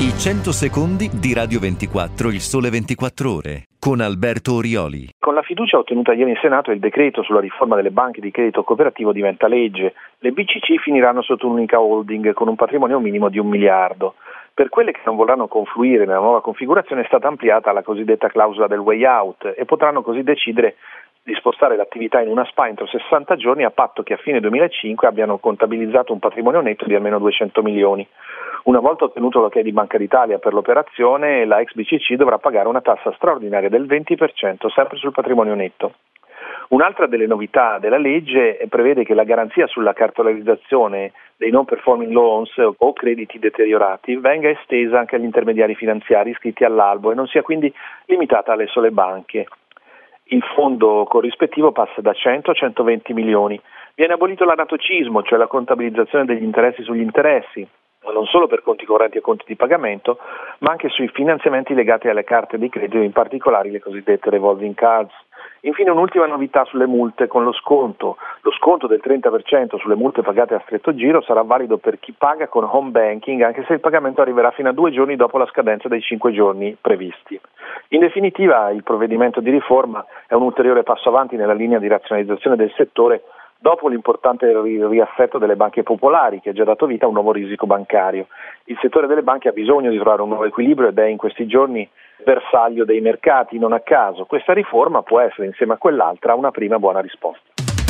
I 100 secondi di Radio 24, il Sole 24 Ore, con Alberto Orioli. Con la fiducia ottenuta ieri in Senato, il decreto sulla riforma delle banche di credito cooperativo diventa legge. Le BCC finiranno sotto un'unica holding con un patrimonio minimo di 1 miliardo. Per quelle che non vorranno confluire nella nuova configurazione è stata ampliata la cosiddetta clausola del way out e potranno così decidere di spostare l'attività in una SpA entro 60 giorni a patto che a fine 2005 abbiano contabilizzato un patrimonio netto di almeno 200 milioni. Una volta ottenuto l'ok di Banca d'Italia per l'operazione, la ex BCC dovrà pagare una tassa straordinaria del 20% sempre sul patrimonio netto. Un'altra delle novità della legge prevede che la garanzia sulla cartolarizzazione dei non performing loans o crediti deteriorati venga estesa anche agli intermediari finanziari iscritti all'albo e non sia quindi limitata alle sole banche. Il fondo corrispettivo passa da 100 a 120 milioni. Viene abolito l'anatocismo, cioè la contabilizzazione degli interessi sugli interessi, ma non solo per conti correnti e conti di pagamento, ma anche sui finanziamenti legati alle carte di credito, in particolare le cosiddette revolving cards. Infine un'ultima novità sulle multe con lo sconto. Lo sconto del 30% sulle multe pagate a stretto giro sarà valido per chi paga con home banking, anche se il pagamento arriverà fino a 2 giorni dopo la scadenza dei 5 giorni previsti. In definitiva, il provvedimento di riforma è un ulteriore passo avanti nella linea di razionalizzazione del settore dopo l'importante riassetto delle banche popolari che ha già dato vita a un nuovo risico bancario. Il settore delle banche ha bisogno di trovare un nuovo equilibrio ed è in questi giorni bersaglio dei mercati, non a caso. Questa riforma può essere, insieme a quell'altra, una prima buona risposta.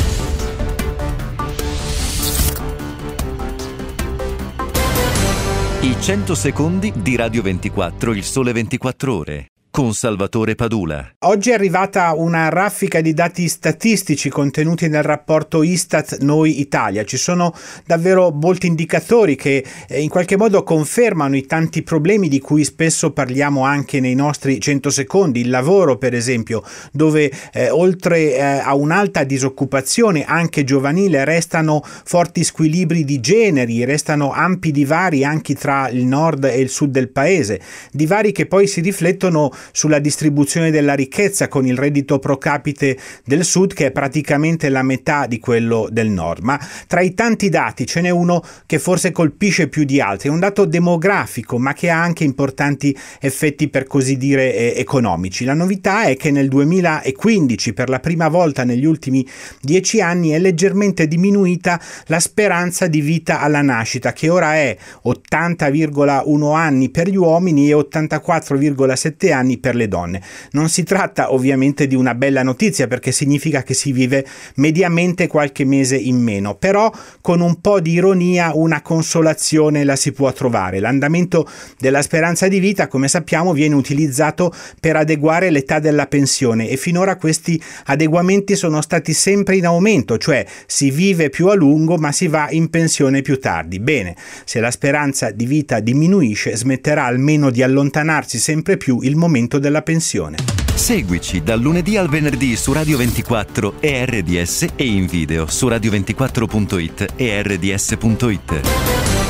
I 100 secondi di Radio 24, il Sole 24 Ore, con Salvatore Padula. Oggi è arrivata una raffica di dati statistici contenuti nel rapporto Istat Noi Italia. Ci sono davvero molti indicatori che in qualche modo confermano i tanti problemi di cui spesso parliamo anche nei nostri 100 secondi. Il lavoro, per esempio, dove oltre a un'alta disoccupazione anche giovanile restano forti squilibri di generi, restano ampi divari anche tra il nord e il sud del paese, divari che poi si riflettono sulla distribuzione della ricchezza con il reddito pro capite del sud che è praticamente la metà di quello del nord. Ma tra i tanti dati ce n'è uno che forse colpisce più di altri, è un dato demografico ma che ha anche importanti effetti per così dire economici. La novità è che nel 2015 per la prima volta negli ultimi 10 anni è leggermente diminuita la speranza di vita alla nascita, che ora è 80,1 anni per gli uomini e 84,7 anni per le donne. Non si tratta ovviamente di una bella notizia perché significa che si vive mediamente qualche mese in meno, però con un po' di ironia una consolazione la si può trovare. L'andamento della speranza di vita, come sappiamo, viene utilizzato per adeguare l'età della pensione e finora questi adeguamenti sono stati sempre in aumento, cioè si vive più a lungo ma si va in pensione più tardi. Bene, se la speranza di vita diminuisce, smetterà almeno di allontanarsi sempre più il momento della pensione. Seguici dal lunedì al venerdì su Radio 24 e RDS e in video su radio24.it e rds.it.